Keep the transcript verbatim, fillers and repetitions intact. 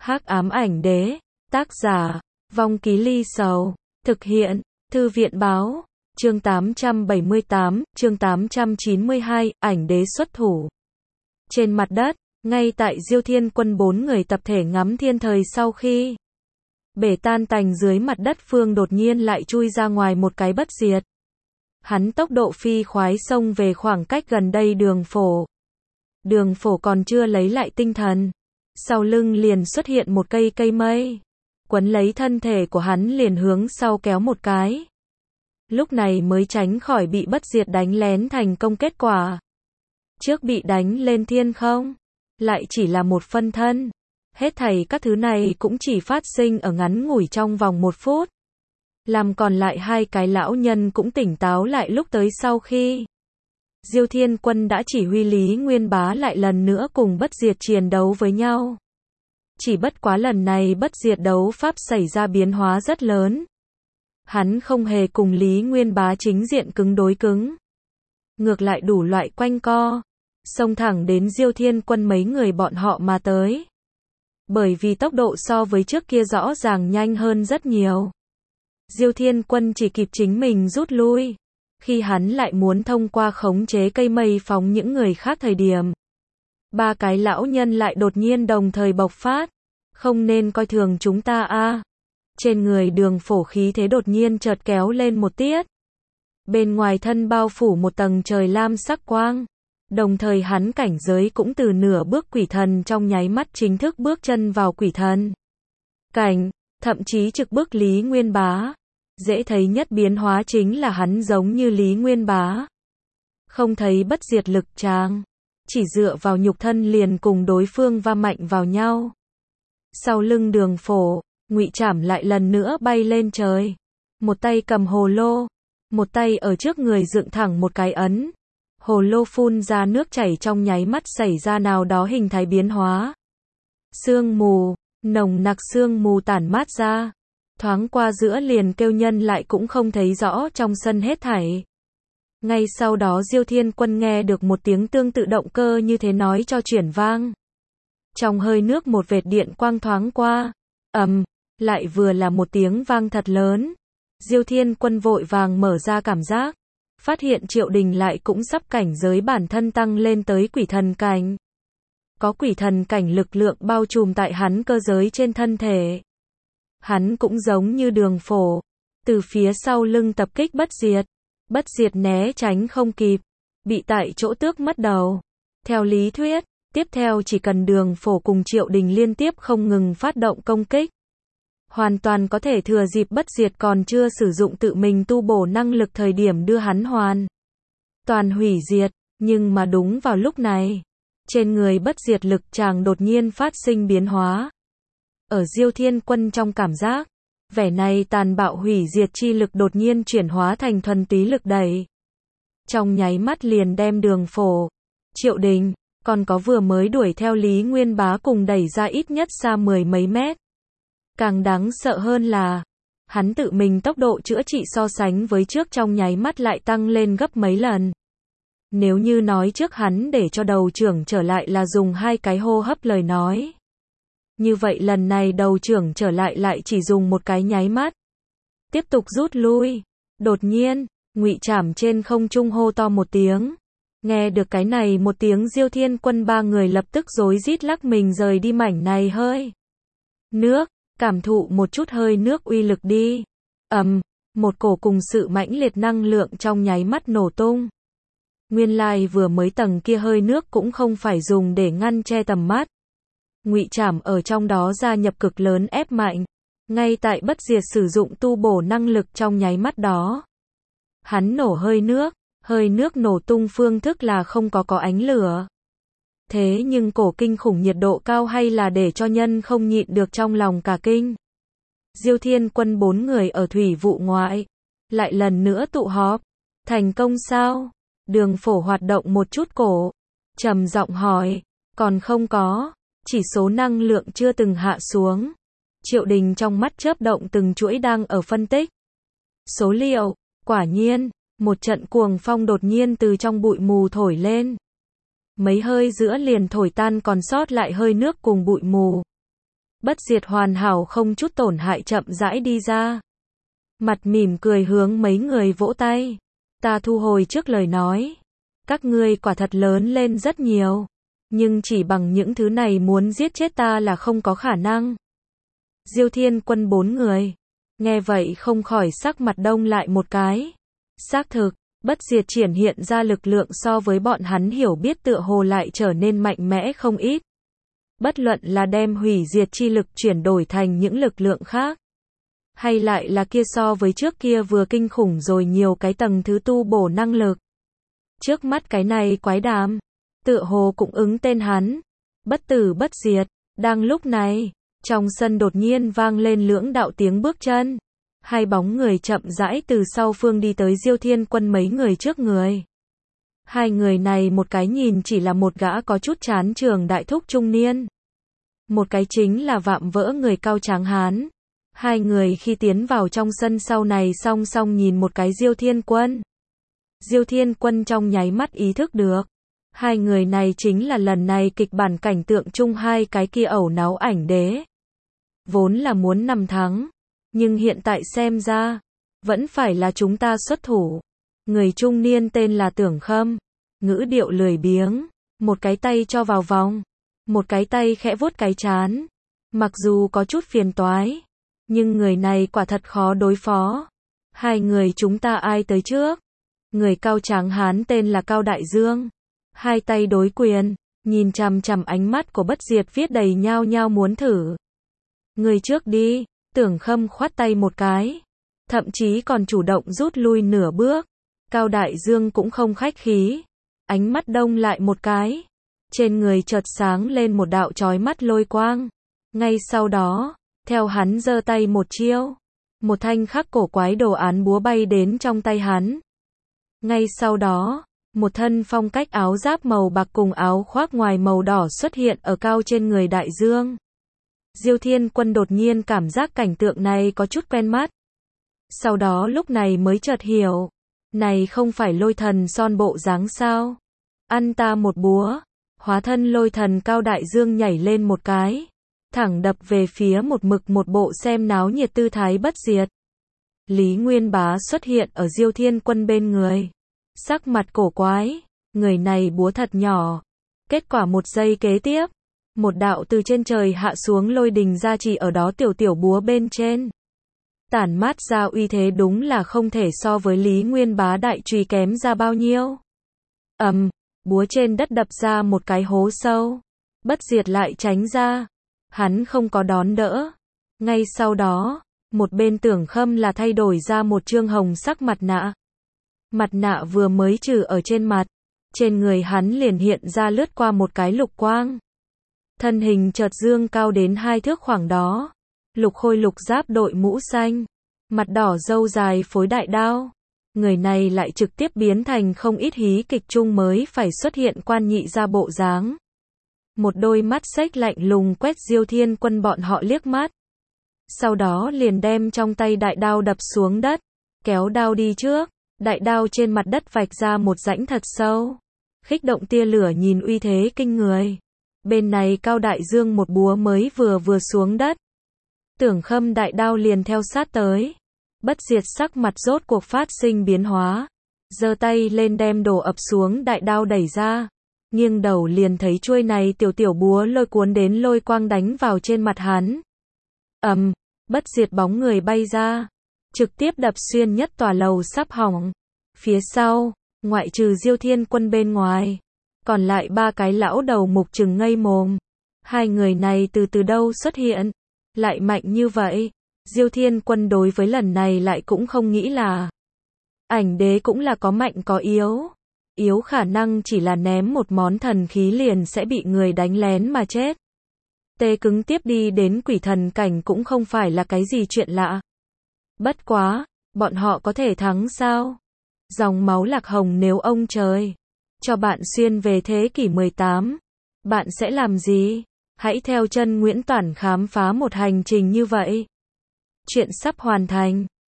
Hắc ám ảnh đế, tác giả, Vong Ký Ly Sầu, thực hiện, Thư viện báo, chương tám trăm bảy mươi tám, chương tám trăm chín mươi hai, ảnh đế xuất thủ. Trên mặt đất, ngay tại Diêu Thiên Quân bốn người tập thể ngắm thiên thời sau khi bể tan tành dưới mặt đất phương đột nhiên lại chui ra ngoài một cái bất diệt. Hắn tốc độ phi khoái xông về khoảng cách gần đây Đường Phổ. Đường Phổ còn chưa lấy lại tinh thần. Sau lưng liền xuất hiện một cây cây mây. Quấn lấy thân thể của hắn liền hướng sau kéo một cái. Lúc này mới tránh khỏi bị bất diệt đánh lén thành công kết quả. Trước bị đánh lên thiên không, lại chỉ là một phân thân. Hết thảy các thứ này cũng chỉ phát sinh ở ngắn ngủi trong vòng một phút. Làm còn lại hai cái lão nhân cũng tỉnh táo lại lúc tới sau khi Diêu Thiên Quân đã chỉ huy Lý Nguyên Bá lại lần nữa cùng bất diệt chiến đấu với nhau. Chỉ bất quá lần này bất diệt đấu pháp xảy ra biến hóa rất lớn. Hắn không hề cùng Lý Nguyên Bá chính diện cứng đối cứng. Ngược lại đủ loại quanh co, xông thẳng đến Diêu Thiên Quân mấy người bọn họ mà tới. Bởi vì tốc độ so với trước kia rõ ràng nhanh hơn rất nhiều. Diêu Thiên Quân chỉ kịp chính mình rút lui. Khi hắn lại muốn thông qua khống chế cây mây phóng những người khác thời điểm. Ba cái lão nhân lại đột nhiên đồng thời bộc phát. Không nên coi thường chúng ta a. Trên người Đường Phổ khí thế đột nhiên chợt kéo lên một tiết. Bên ngoài thân bao phủ một tầng trời lam sắc quang. Đồng thời hắn cảnh giới cũng từ nửa bước quỷ thần trong nháy mắt chính thức bước chân vào quỷ thần cảnh, thậm chí trực bước Lý Nguyên Bá. Dễ thấy nhất biến hóa chính là hắn giống như Lý Nguyên Bá. Không thấy bất diệt lực tràng, chỉ dựa vào nhục thân liền cùng đối phương va mạnh vào nhau. Sau lưng Đường Phổ, Ngụy Trảm lại lần nữa bay lên trời. Một tay cầm hồ lô, một tay ở trước người dựng thẳng một cái ấn. Hồ lô phun ra nước chảy trong nháy mắt xảy ra nào đó hình thái biến hóa. Sương mù, nồng nặc sương mù tản mát ra. Thoáng qua giữa liền kêu nhân lại cũng không thấy rõ trong sân hết thảy. Ngay sau đó Diêu Thiên Quân nghe được một tiếng tương tự động cơ như thế nói cho chuyển vang. Trong hơi nước một vệt điện quang thoáng qua. Ầm, lại vừa là một tiếng vang thật lớn. Diêu Thiên Quân vội vàng mở ra cảm giác. Phát hiện Triệu Đình lại cũng sắp cảnh giới bản thân tăng lên tới quỷ thần cảnh. Có quỷ thần cảnh lực lượng bao trùm tại hắn cơ giới trên thân thể. Hắn cũng giống như Đường Phổ, từ phía sau lưng tập kích bất diệt. Bất diệt né tránh không kịp, bị tại chỗ tước mất đầu. Theo lý thuyết, tiếp theo chỉ cần Đường Phổ cùng Triệu Đình liên tiếp không ngừng phát động công kích. Hoàn toàn có thể thừa dịp bất diệt còn chưa sử dụng tự mình tu bổ năng lực thời điểm đưa hắn hoàn toàn hủy diệt, nhưng mà đúng vào lúc này, trên người bất diệt lực chàng đột nhiên phát sinh biến hóa. Ở Diêu Thiên Quân trong cảm giác, vẻ này tàn bạo hủy diệt chi lực đột nhiên chuyển hóa thành thuần túy lực đẩy. Trong nháy mắt liền đem Đường Phổ, Triệu Đình, còn có vừa mới đuổi theo Lý Nguyên Bá cùng đẩy ra ít nhất xa mười mấy mét. Càng đáng sợ hơn là, hắn tự mình tốc độ chữa trị so sánh với trước trong nháy mắt lại tăng lên gấp mấy lần. Nếu như nói trước hắn để cho đầu trưởng trở lại là dùng hai cái hô hấp lời nói. Như vậy lần này đầu trưởng trở lại lại chỉ dùng một cái nháy mắt. Tiếp tục rút lui. Đột nhiên, Ngụy Trảm trên không trung hô to một tiếng. Nghe được cái này một tiếng Diêu Thiên Quân ba người lập tức rối rít lắc mình rời đi mảnh này hơi nước. Cảm thụ một chút hơi nước uy lực đi. Ầm, một cổ cùng sự mãnh liệt năng lượng trong nháy mắt nổ tung. Nguyên lai vừa mới tầng kia hơi nước cũng không phải dùng để ngăn che tầm mắt. Ngụy Trảm ở trong đó gia nhập cực lớn ép mạnh. Ngay tại bất diệt sử dụng tu bổ năng lực trong nháy mắt đó. Hắn nổ hơi nước, hơi nước nổ tung phương thức là không có có ánh lửa. Thế nhưng cổ kinh khủng nhiệt độ cao hay là để cho nhân không nhịn được trong lòng cả kinh. Diêu Thiên Quân bốn người ở thủy vụ ngoại, lại lần nữa tụ họp. Thành công sao? Đường Phổ hoạt động một chút cổ, trầm giọng hỏi, còn không có, chỉ số năng lượng chưa từng hạ xuống. Triệu Đình trong mắt chớp động từng chuỗi đang ở phân tích. Số liệu, quả nhiên, một trận cuồng phong đột nhiên từ trong bụi mù thổi lên. Mấy hơi giữa liền thổi tan còn sót lại hơi nước cùng bụi mù. Bất diệt hoàn hảo không chút tổn hại chậm rãi đi ra. Mặt mỉm cười hướng mấy người vỗ tay. Ta thu hồi trước lời nói. Các ngươi quả thật lớn lên rất nhiều. Nhưng chỉ bằng những thứ này muốn giết chết ta là không có khả năng. Diêu Thiên Quân bốn người. Nghe vậy không khỏi sắc mặt đông lại một cái. Xác thực, bất diệt triển hiện ra lực lượng so với bọn hắn hiểu biết tựa hồ lại trở nên mạnh mẽ không ít. Bất luận là đem hủy diệt chi lực chuyển đổi thành những lực lượng khác. Hay lại là kia so với trước kia vừa kinh khủng rồi nhiều cái tầng thứ tu bổ năng lực. Trước mắt cái này quái đàm. Tựa hồ cũng ứng tên hắn. Bất tử bất diệt. Đang lúc này, trong sân đột nhiên vang lên lưỡng đạo tiếng bước chân. Hai bóng người chậm rãi từ sau phương đi tới Diêu Thiên Quân mấy người trước người. Hai người này một cái nhìn chỉ là một gã có chút chán trường đại thúc trung niên. Một cái chính là vạm vỡ người cao tráng hán. Hai người khi tiến vào trong sân sau này song song nhìn một cái Diêu Thiên Quân. Diêu Thiên Quân trong nháy mắt ý thức được. Hai người này chính là lần này kịch bản cảnh tượng chung hai cái kia ẩu náo ảnh đế. Vốn là muốn nằm thắng. Nhưng hiện tại xem ra, vẫn phải là chúng ta xuất thủ. Người trung niên tên là Tưởng Khâm. Ngữ điệu lười biếng. Một cái tay cho vào vòng. Một cái tay khẽ vuốt cái trán. Mặc dù có chút phiền toái. Nhưng người này quả thật khó đối phó. Hai người chúng ta ai tới trước? Người cao tráng hán tên là Cao Đại Dương. Hai tay đối quyền. Nhìn chằm chằm ánh mắt của bất diệt viết đầy nhao nhao muốn thử. Người trước đi. Tưởng Khâm khoát tay một cái. Thậm chí còn chủ động rút lui nửa bước. Cao Đại Dương cũng không khách khí. Ánh mắt đông lại một cái. Trên người chợt sáng lên một đạo chói mắt lôi quang. Ngay sau đó, theo hắn giơ tay một chiêu. Một thanh khắc cổ quái đồ án búa bay đến trong tay hắn. Ngay sau đó, một thân phong cách áo giáp màu bạc cùng áo khoác ngoài màu đỏ xuất hiện ở cao trên người Đại Dương. Diêu Thiên Quân đột nhiên cảm giác cảnh tượng này có chút quen mắt. Sau đó lúc này mới chợt hiểu. Này không phải lôi thần son bộ dáng sao? Ăn ta một búa. Hóa thân lôi thần Cao Đại Dương nhảy lên một cái. Thẳng đập về phía một mực một bộ xem náo nhiệt tư thái bất diệt. Lý Nguyên Bá xuất hiện ở Diêu Thiên Quân bên người. Sắc mặt cổ quái. Người này búa thật nhỏ. Kết quả một giây kế tiếp. Một đạo từ trên trời hạ xuống lôi đình gia trì ở đó tiểu tiểu búa bên trên. Tản mát ra uy thế đúng là không thể so với Lý Nguyên Bá đại chùy kém ra bao nhiêu. Ầm, búa trên đất đập ra một cái hố sâu. Bất diệt lại tránh ra. Hắn không có đón đỡ. Ngay sau đó, một bên Tưởng Khâm là thay đổi ra một trương hồng sắc mặt nạ. Mặt nạ vừa mới trừ ở trên mặt. Trên người hắn liền hiện ra lướt qua một cái lục quang. Thân hình chợt dương cao đến hai thước khoảng đó. Lục khôi lục giáp đội mũ xanh. Mặt đỏ râu dài phối đại đao. Người này lại trực tiếp biến thành không ít hí kịch chung mới phải xuất hiện quan nhị ra bộ dáng. Một đôi mắt xếch lạnh lùng quét Diêu Thiên Quân bọn họ liếc mắt. Sau đó liền đem trong tay đại đao đập xuống đất. Kéo đao đi trước. Đại đao trên mặt đất vạch ra một rãnh thật sâu. Khích động tia lửa nhìn uy thế kinh người. Bên này Cao Đại Dương một búa mới vừa vừa xuống đất. Tưởng Khâm đại đao liền theo sát tới. Bất diệt sắc mặt rốt cuộc phát sinh biến hóa. Giơ tay lên đem đổ ập xuống đại đao đẩy ra. Nghiêng đầu liền thấy chuôi này tiểu tiểu búa lôi cuốn đến lôi quang đánh vào trên mặt hắn. Ầm, um, bất diệt bóng người bay ra. Trực tiếp đập xuyên nhất tòa lầu sắp hỏng. Phía sau, ngoại trừ Diêu Thiên Quân bên ngoài. Còn lại ba cái lão đầu mục trừng ngây mồm. Hai người này từ từ đâu xuất hiện. Lại mạnh như vậy. Diêu Thiên Quân đối với lần này lại cũng không nghĩ là. Ảnh đế cũng là có mạnh có yếu. Yếu khả năng chỉ là ném một món thần khí liền sẽ bị người đánh lén mà chết. Tê cứng tiếp đi đến quỷ thần cảnh cũng không phải là cái gì chuyện lạ. Bất quá, bọn họ có thể thắng sao? Dòng máu lạc hồng nếu ông trời cho bạn xuyên về thế kỷ mười tám, bạn sẽ làm gì? Hãy theo chân Nguyễn Toản khám phá một hành trình như vậy. Chuyện sắp hoàn thành.